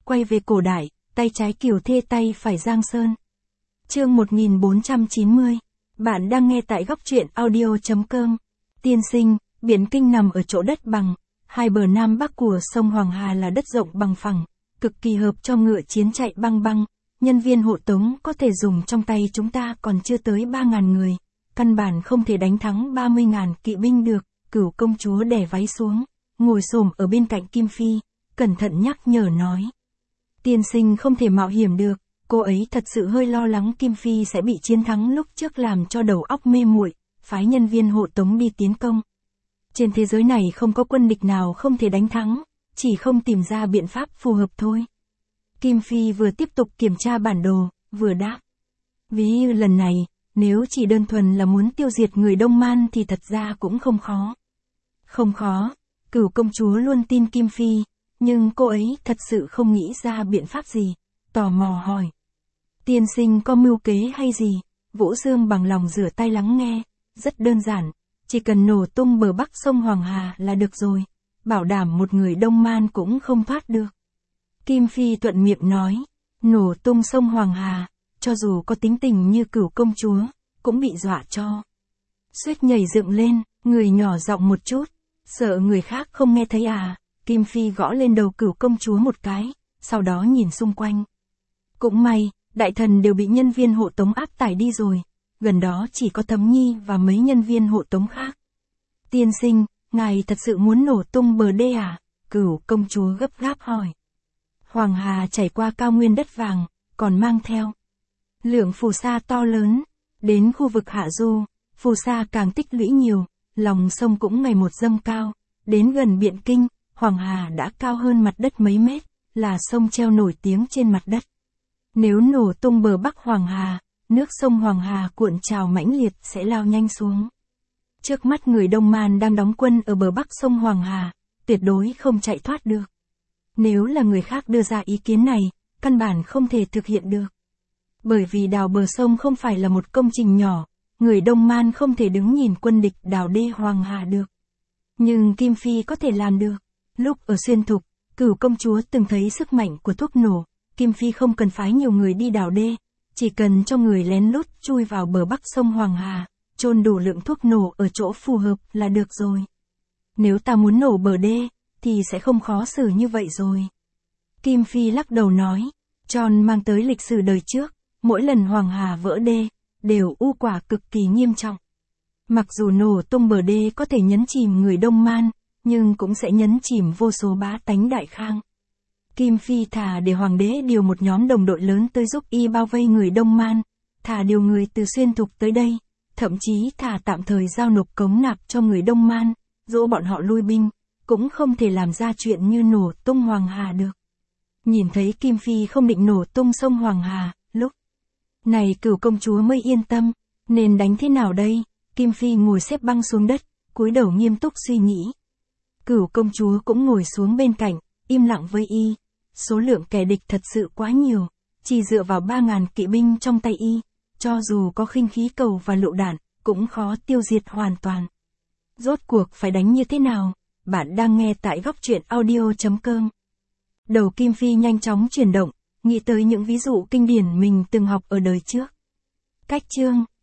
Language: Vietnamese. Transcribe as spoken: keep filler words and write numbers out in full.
quay về cổ đại, tay trái Kiều Thê tay phải Giang Sơn. Chương một nghìn bốn trăm chín mươi. Bạn đang nghe tại góc truyện audio chấm com. Tiên sinh, Biển Kinh nằm ở chỗ đất bằng, hai bờ nam bắc của sông Hoàng Hà là đất rộng bằng phẳng, cực kỳ hợp cho ngựa chiến chạy băng băng. Nhân viên hộ tống có thể dùng trong tay chúng ta còn chưa tới ba ngàn người, căn bản không thể đánh thắng ba mươi ngàn kỵ binh được. Cửu công chúa đè váy xuống, ngồi xổm ở bên cạnh Kim Phi, cẩn thận nhắc nhở nói. Tiên sinh không thể mạo hiểm được, cô ấy thật sự hơi lo lắng Kim Phi sẽ bị chiến thắng lúc trước làm cho đầu óc mê muội, phái nhân viên hộ tống đi tiến công. Trên thế giới này không có quân địch nào không thể đánh thắng, chỉ không tìm ra biện pháp phù hợp thôi. Kim Phi vừa tiếp tục kiểm tra bản đồ, vừa đáp. Ví như lần này, nếu chỉ đơn thuần là muốn tiêu diệt người Đông Man thì thật ra cũng không khó. Không khó, Cửu công chúa luôn tin Kim Phi, nhưng cô ấy thật sự không nghĩ ra biện pháp gì, tò mò hỏi. Tiên sinh có mưu kế hay gì? Vũ Dương bằng lòng rửa tay lắng nghe, rất đơn giản, chỉ cần nổ tung bờ bắc sông Hoàng Hà là được rồi, bảo đảm một người Đông Man cũng không thoát được. Kim Phi thuận miệng nói, nổ tung sông Hoàng Hà, cho dù có tính tình như Cửu công chúa, cũng bị dọa cho. Suýt nhảy dựng lên, người nhỏ giọng một chút, sợ người khác không nghe thấy à. Kim Phi gõ lên đầu Cửu công chúa một cái, sau đó nhìn xung quanh. Cũng may, đại thần đều bị nhân viên hộ tống áp tải đi rồi, gần đó chỉ có Thấm Nhi và mấy nhân viên hộ tống khác. Tiên sinh, ngài thật sự muốn nổ tung bờ đê à? Cửu công chúa gấp gáp hỏi. Hoàng Hà chảy qua cao nguyên đất vàng, còn mang theo lượng phù sa to lớn, đến khu vực hạ du, phù sa càng tích lũy nhiều, lòng sông cũng ngày một dâng cao, đến gần Biện Kinh, Hoàng Hà đã cao hơn mặt đất mấy mét, là sông treo nổi tiếng trên mặt đất. Nếu nổ tung bờ bắc Hoàng Hà, nước sông Hoàng Hà cuộn trào mãnh liệt sẽ lao nhanh xuống. Trước mắt người Đông Man đang đóng quân ở bờ bắc sông Hoàng Hà, tuyệt đối không chạy thoát được. Nếu là người khác đưa ra ý kiến này, căn bản không thể thực hiện được. Bởi vì đào bờ sông không phải là một công trình nhỏ, người Đông Man không thể đứng nhìn quân địch đào đê Hoàng Hà được. Nhưng Kim Phi có thể làm được. Lúc ở Xuyên Thục, Cửu công chúa từng thấy sức mạnh của thuốc nổ, Kim Phi không cần phái nhiều người đi đào đê, chỉ cần cho người lén lút chui vào bờ bắc sông Hoàng Hà, chôn đủ lượng thuốc nổ ở chỗ phù hợp là được rồi. Nếu ta muốn nổ bờ đê, thì sẽ không khó xử như vậy rồi. Kim Phi lắc đầu nói, John mang tới lịch sử đời trước, mỗi lần Hoàng Hà vỡ đê, đều u quả cực kỳ nghiêm trọng. Mặc dù nổ tung bờ đê có thể nhấn chìm người Đông Man, nhưng cũng sẽ nhấn chìm vô số bá tánh Đại Khang. Kim Phi thà để hoàng đế điều một nhóm đồng đội lớn tới giúp y bao vây người Đông Man, thà điều người từ Xuyên Thục tới đây, thậm chí thà tạm thời giao nộp cống nạp cho người Đông Man, dỗ bọn họ lui binh, cũng không thể làm ra chuyện như nổ tung Hoàng Hà được. Nhìn thấy Kim Phi không định nổ tung sông Hoàng Hà, lúc này Cửu công chúa mới yên tâm, nên đánh thế nào đây? Kim Phi ngồi xếp băng xuống đất, cúi đầu nghiêm túc suy nghĩ. Cửu công chúa cũng ngồi xuống bên cạnh, im lặng với y. Số lượng kẻ địch thật sự quá nhiều, chỉ dựa vào ba ngàn kỵ binh trong tay y, cho dù có khinh khí cầu và lựu đạn, cũng khó tiêu diệt hoàn toàn. Rốt cuộc phải đánh như thế nào? Bạn đang nghe tại góc truyện audio chấm com. Đầu Kim Phi nhanh chóng chuyển động, nghĩ tới những ví dụ kinh điển mình từng học ở đời trước. Cách chương